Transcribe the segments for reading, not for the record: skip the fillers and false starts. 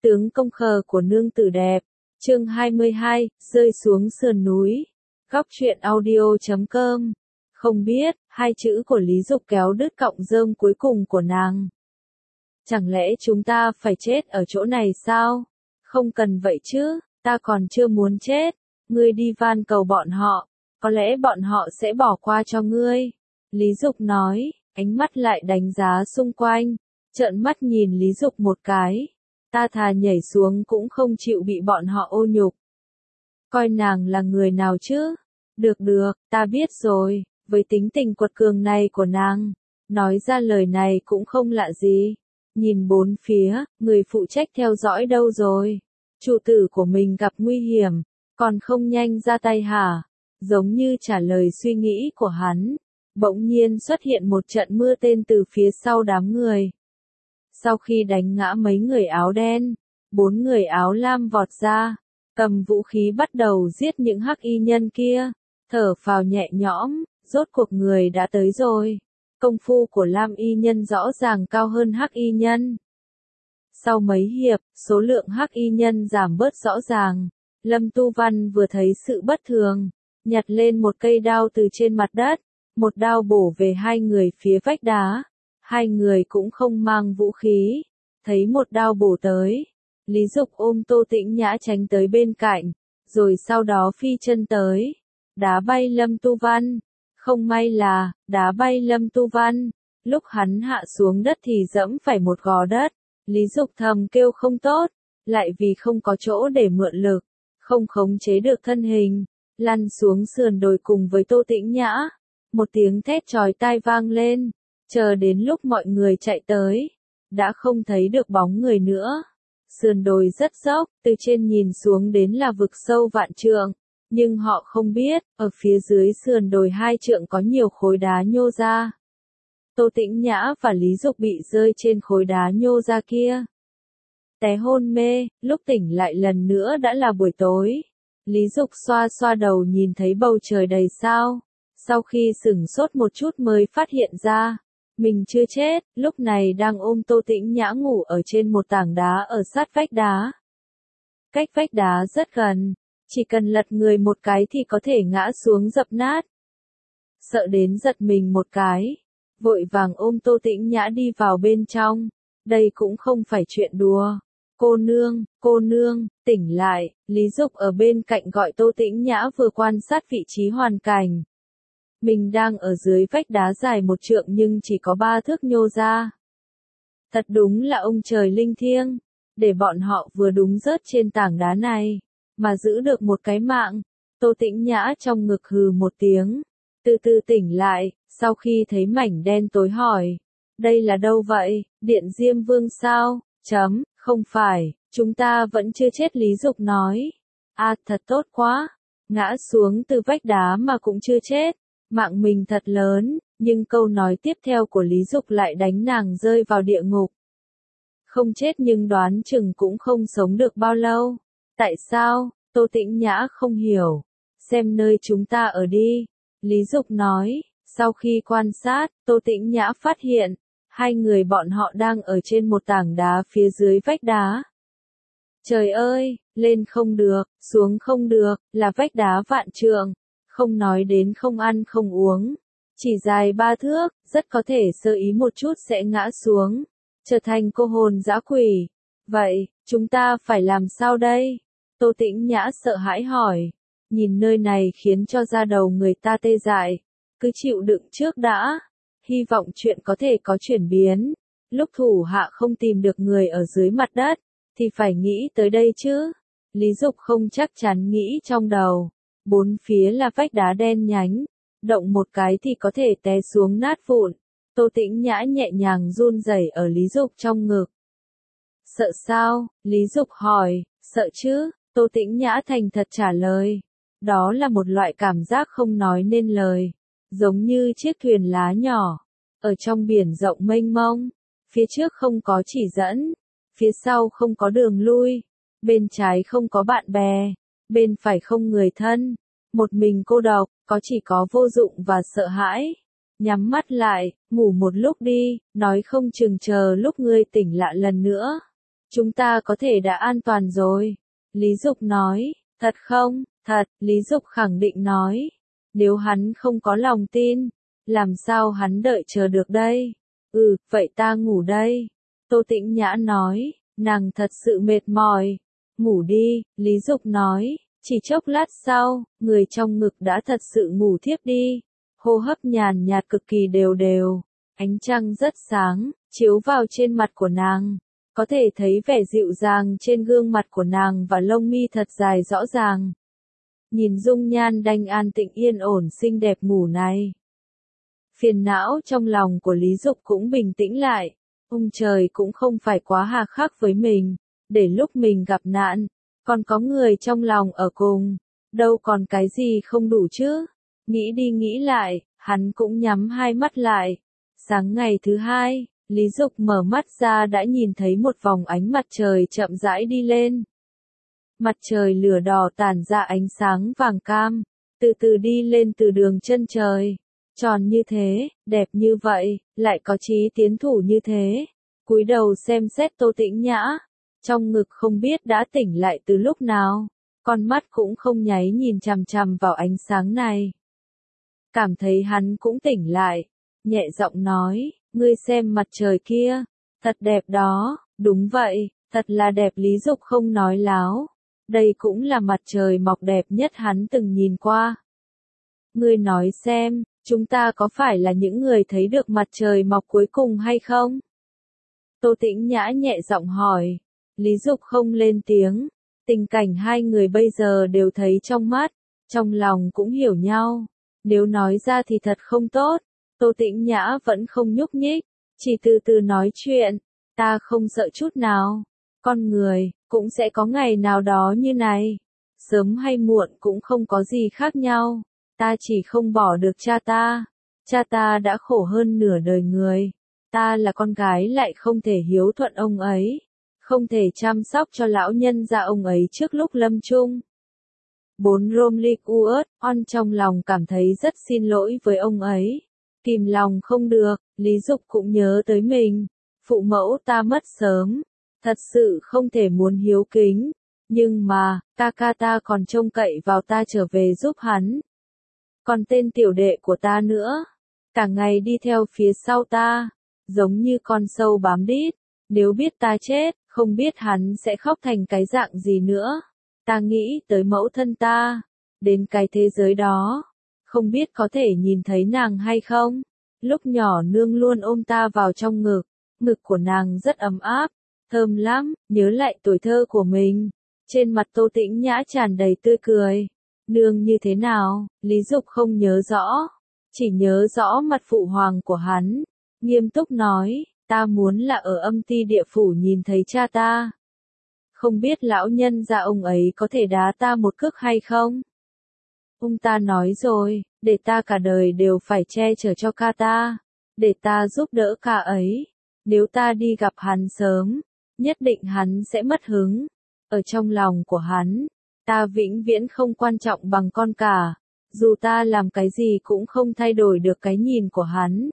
Tướng công khờ của nương tử đẹp. Chương 22, rơi xuống sườn núi. Góc truyện audio.com. Không biết, hai chữ của Lý Dục kéo đứt cọng rơm cuối cùng của nàng. Chẳng lẽ chúng ta phải chết ở chỗ này sao? Không cần vậy chứ, ta còn chưa muốn chết. Ngươi đi van cầu bọn họ, có lẽ bọn họ sẽ bỏ qua cho ngươi. Lý Dục nói, ánh mắt lại đánh giá xung quanh, trợn mắt nhìn Lý Dục một cái. Ta thà nhảy xuống cũng không chịu bị bọn họ ô nhục. Coi nàng là người nào chứ? Được, ta biết rồi, với tính tình quật cường này của nàng, nói ra lời này cũng không lạ gì. Nhìn bốn phía, người phụ trách theo dõi đâu rồi? Chủ tử của mình gặp nguy hiểm, còn không nhanh ra tay hả? Giống như trả lời suy nghĩ của hắn, bỗng nhiên xuất hiện một trận mưa tên từ phía sau đám người. Sau khi đánh ngã mấy người áo đen, 4 người áo lam vọt ra, cầm vũ khí bắt đầu giết những hắc y nhân kia, thở phào nhẹ nhõm, rốt cuộc người đã tới rồi. Công phu của lam y nhân rõ ràng cao hơn hắc y nhân. Sau mấy hiệp, số lượng hắc y nhân giảm bớt rõ ràng. Lâm Tu Văn vừa thấy sự bất thường, nhặt lên một cây đao từ trên mặt đất, một đao bổ về hai người phía vách đá. Hai người cũng không mang vũ khí, thấy một đao bổ tới. Lý Dục ôm Tô Tĩnh Nhã tránh tới bên cạnh, rồi sau đó phi chân tới, đá bay Lâm Tu Văn. Không may là, đá bay Lâm Tu Văn, lúc hắn hạ xuống đất thì dẫm phải một gò đất. Lý Dục thầm kêu không tốt, lại vì không có chỗ để mượn lực, không khống chế được thân hình, lăn xuống sườn đồi cùng với Tô Tĩnh Nhã. Một tiếng thét chói tai vang lên, chờ đến lúc mọi người chạy tới, đã không thấy được bóng người nữa. Sườn đồi rất dốc, từ trên nhìn xuống đến là vực sâu vạn trượng, nhưng họ không biết, ở phía dưới sườn đồi 2 trượng có nhiều khối đá nhô ra. Tô Tĩnh Nhã và Lý Dục bị rơi trên khối đá nhô ra kia, té hôn mê, lúc tỉnh lại lần nữa đã là buổi tối. Lý Dục xoa xoa đầu nhìn thấy bầu trời đầy sao, sau khi sửng sốt một chút mới phát hiện ra, mình chưa chết, lúc này đang ôm Tô Tĩnh Nhã ngủ ở trên một tảng đá ở sát vách đá. Cách vách đá rất gần, chỉ cần lật người một cái thì có thể ngã xuống dập nát. Sợ đến giật mình một cái, vội vàng ôm Tô Tĩnh Nhã đi vào bên trong, đây cũng không phải chuyện đùa. Cô nương, tỉnh lại. Lý Dục ở bên cạnh gọi Tô Tĩnh Nhã vừa quan sát vị trí hoàn cảnh. Mình đang ở dưới vách đá dài 1 trượng nhưng chỉ có 3 thước nhô ra. Thật đúng là ông trời linh thiêng, để bọn họ vừa đúng rớt trên tảng đá này, mà giữ được một cái mạng. Tô Tĩnh Nhã trong ngực hừ một tiếng, từ từ tỉnh lại, sau khi thấy mảnh đen tối hỏi, đây là đâu vậy, Điện Diêm Vương sao? Không phải, chúng ta vẫn chưa chết. Lý Dục nói. Thật tốt quá, ngã xuống từ vách đá mà cũng chưa chết. Mạng mình thật lớn, nhưng câu nói tiếp theo của Lý Dục lại đánh nàng rơi vào địa ngục. Không chết nhưng đoán chừng cũng không sống được bao lâu. Tại sao? Tô Tĩnh Nhã không hiểu. Xem nơi chúng ta ở đi. Lý Dục nói, sau khi quan sát, Tô Tĩnh Nhã phát hiện, hai người bọn họ đang ở trên một tảng đá phía dưới vách đá. Trời ơi, lên không được, xuống không được, là vách đá vạn trượng. Không nói đến không ăn không uống, chỉ dài 3 thước, rất có thể sơ ý một chút sẽ ngã xuống, trở thành cô hồn dã quỷ. Vậy, chúng ta phải làm sao đây? Tô Tĩnh Nhã sợ hãi hỏi, nhìn nơi này khiến cho da đầu người ta tê dại, cứ chịu đựng trước đã, hy vọng chuyện có thể có chuyển biến. Lúc thủ hạ không tìm được người ở dưới mặt đất, thì phải nghĩ tới đây chứ. Lý Dục không chắc chắn nghĩ trong đầu. 4 phía là vách đá đen nhánh, động một cái thì có thể té xuống nát vụn. Tô Tĩnh Nhã nhẹ nhàng run rẩy ở Lý Dục trong ngực. Sợ sao? Lý Dục hỏi. Sợ chứ? Tô Tĩnh Nhã thành thật trả lời. Đó là một loại cảm giác không nói nên lời, giống như chiếc thuyền lá nhỏ, ở trong biển rộng mênh mông, phía trước không có chỉ dẫn, phía sau không có đường lui, bên trái không có bạn bè, bên phải không người thân, một mình cô độc, có chỉ có vô dụng và sợ hãi. Nhắm mắt lại, ngủ một lúc đi, nói không chừng chờ lúc ngươi tỉnh lại lần nữa. Chúng ta có thể đã an toàn rồi. Lý Dục nói, thật không? Thật, Lý Dục khẳng định nói. Nếu hắn không có lòng tin, làm sao hắn đợi chờ được đây? Vậy ta ngủ đây. Tô Tĩnh Nhã nói, nàng thật sự mệt mỏi. Ngủ đi, Lý Dục nói, chỉ chốc lát sau, người trong ngực đã thật sự ngủ thiếp đi. Hô hấp nhàn nhạt cực kỳ đều đều, ánh trăng rất sáng, chiếu vào trên mặt của nàng. Có thể thấy vẻ dịu dàng trên gương mặt của nàng và lông mi thật dài rõ ràng. Nhìn dung nhan đanh an tịnh yên ổn xinh đẹp ngủ này. Phiền não trong lòng của Lý Dục cũng bình tĩnh lại. Ông trời cũng không phải quá hà khắc với mình, để lúc mình gặp nạn, còn có người trong lòng ở cùng, đâu còn cái gì không đủ chứ. Nghĩ đi nghĩ lại, hắn cũng nhắm hai mắt lại. Sáng ngày thứ hai, Lý Dục mở mắt ra đã nhìn thấy một vòng ánh mặt trời chậm rãi đi lên. Mặt trời lửa đỏ tản ra ánh sáng vàng cam, từ từ đi lên từ đường chân trời. Tròn như thế, đẹp như vậy, lại có chí tiến thủ như thế. Cúi đầu xem xét Tô Tĩnh Nhã, trong ngực không biết đã tỉnh lại từ lúc nào, con mắt cũng không nháy nhìn chằm chằm vào ánh sáng này. Cảm thấy hắn cũng tỉnh lại, nhẹ giọng nói, ngươi xem mặt trời kia, thật đẹp đó. Đúng vậy, thật là đẹp. Lý Dục không nói láo, đây cũng là mặt trời mọc đẹp nhất hắn từng nhìn qua. Ngươi nói xem, chúng ta có phải là những người thấy được mặt trời mọc cuối cùng hay không? Tô Tĩnh Nhã nhẹ giọng hỏi. Lý Dục không lên tiếng, tình cảnh hai người bây giờ đều thấy trong mắt, trong lòng cũng hiểu nhau. Nếu nói ra thì thật không tốt. Tô Tĩnh Nhã vẫn không nhúc nhích, chỉ từ từ nói chuyện. Ta không sợ chút nào. Con người, cũng sẽ có ngày nào đó như này. Sớm hay muộn cũng không có gì khác nhau. Ta chỉ không bỏ được cha ta. Cha ta đã khổ hơn nửa đời người. Ta là con gái lại không thể hiếu thuận ông ấy. Không thể chăm sóc cho lão nhân gia ông ấy trước lúc lâm chung. 4 Romlik Uất, On trong lòng cảm thấy rất xin lỗi với ông ấy. Kìm lòng không được, Lý Dục cũng nhớ tới mình. Phụ mẫu ta mất sớm. Thật sự không thể muốn hiếu kính. Nhưng mà, ca ca ta còn trông cậy vào ta trở về giúp hắn. Còn tên tiểu đệ của ta nữa. Cả ngày đi theo phía sau ta. Giống như con sâu bám đít. Nếu biết ta chết, không biết hắn sẽ khóc thành cái dạng gì nữa. Ta nghĩ tới mẫu thân ta. Đến cái thế giới đó. Không biết có thể nhìn thấy nàng hay không. Lúc nhỏ nương luôn ôm ta vào trong ngực. Ngực của nàng rất ấm áp. Thơm lắm, nhớ lại tuổi thơ của mình. Trên mặt Tô Tĩnh Nhã tràn đầy tươi cười. Nương như thế nào, Lý Dục không nhớ rõ. Chỉ nhớ rõ mặt phụ hoàng của hắn. Nghiêm túc nói, ta muốn là ở âm ti địa phủ nhìn thấy cha ta. Không biết lão nhân gia ông ấy có thể đá ta một cước hay không? Ông ta nói rồi, để ta cả đời đều phải che chở cho ca ta. Để ta giúp đỡ ca ấy. Nếu ta đi gặp hắn sớm, nhất định hắn sẽ mất hứng. Ở trong lòng của hắn, ta vĩnh viễn không quan trọng bằng con cả. Dù ta làm cái gì cũng không thay đổi được cái nhìn của hắn.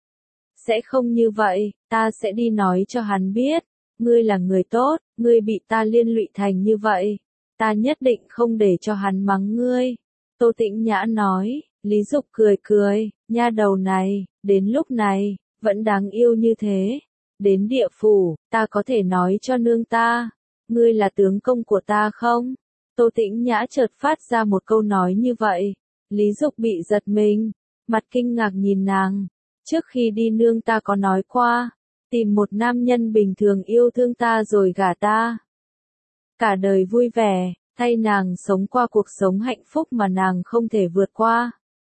Sẽ không như vậy, ta sẽ đi nói cho hắn biết. Ngươi là người tốt, ngươi bị ta liên lụy thành như vậy. Ta nhất định không để cho hắn mắng ngươi. Tô Tĩnh Nhã nói. Lý Dục cười cười, nha đầu này, đến lúc này, vẫn đáng yêu như thế. Đến địa phủ, ta có thể nói cho nương ta. Ngươi là tướng công của ta không? Tô Tĩnh Nhã chợt phát ra một câu nói như vậy. Lý Dục bị giật mình, mặt kinh ngạc nhìn nàng. Trước khi đi nương ta có nói qua, tìm một nam nhân bình thường yêu thương ta rồi gả ta. Cả đời vui vẻ, thay nàng sống qua cuộc sống hạnh phúc mà nàng không thể vượt qua.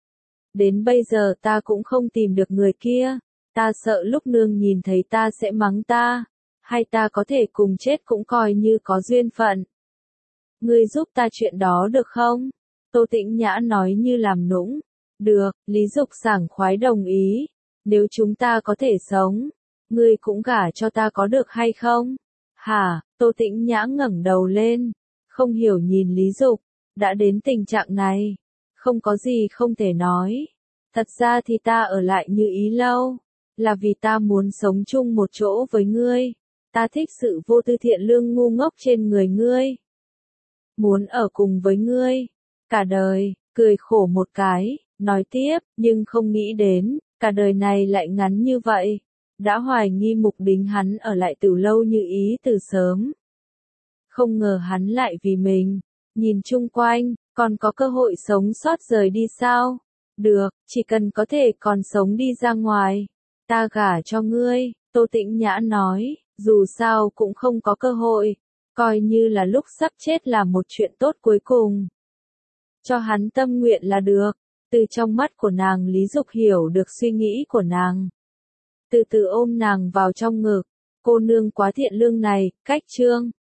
Đến bây giờ ta cũng không tìm được người kia. Ta sợ lúc nương nhìn thấy ta sẽ mắng ta. Hay ta có thể cùng chết cũng coi như có duyên phận. Ngươi giúp ta chuyện đó được không? Tô Tĩnh Nhã nói như làm nũng. Được, Lý Dục sảng khoái đồng ý. Nếu chúng ta có thể sống, ngươi cũng gả cho ta có được hay không? Hả? Tô Tĩnh Nhã ngẩng đầu lên, không hiểu nhìn Lý Dục. Đã đến tình trạng này, không có gì không thể nói. Thật ra thì ta ở lại Như Ý lâu, là vì ta muốn sống chung một chỗ với ngươi. Ta thích sự vô tư thiện lương ngu ngốc trên người ngươi. Muốn ở cùng với ngươi. Cả đời, cười khổ một cái, nói tiếp, nhưng không nghĩ đến, cả đời này lại ngắn như vậy. Đã hoài nghi Mục Đính hắn ở lại Tử Lâu như ý từ sớm. Không ngờ hắn lại vì mình, nhìn chung quanh, còn có cơ hội sống sót rời đi sao? Được, chỉ cần có thể còn sống đi ra ngoài. Ta gả cho ngươi, Tô Tĩnh Nhã nói, dù sao cũng không có cơ hội. Coi như là lúc sắp chết là một chuyện tốt cuối cùng. Cho hắn tâm nguyện là được. Từ trong mắt của nàng Lý Dục hiểu được suy nghĩ của nàng. Từ từ ôm nàng vào trong ngực. Cô nương quá thiện lương này, cách chương.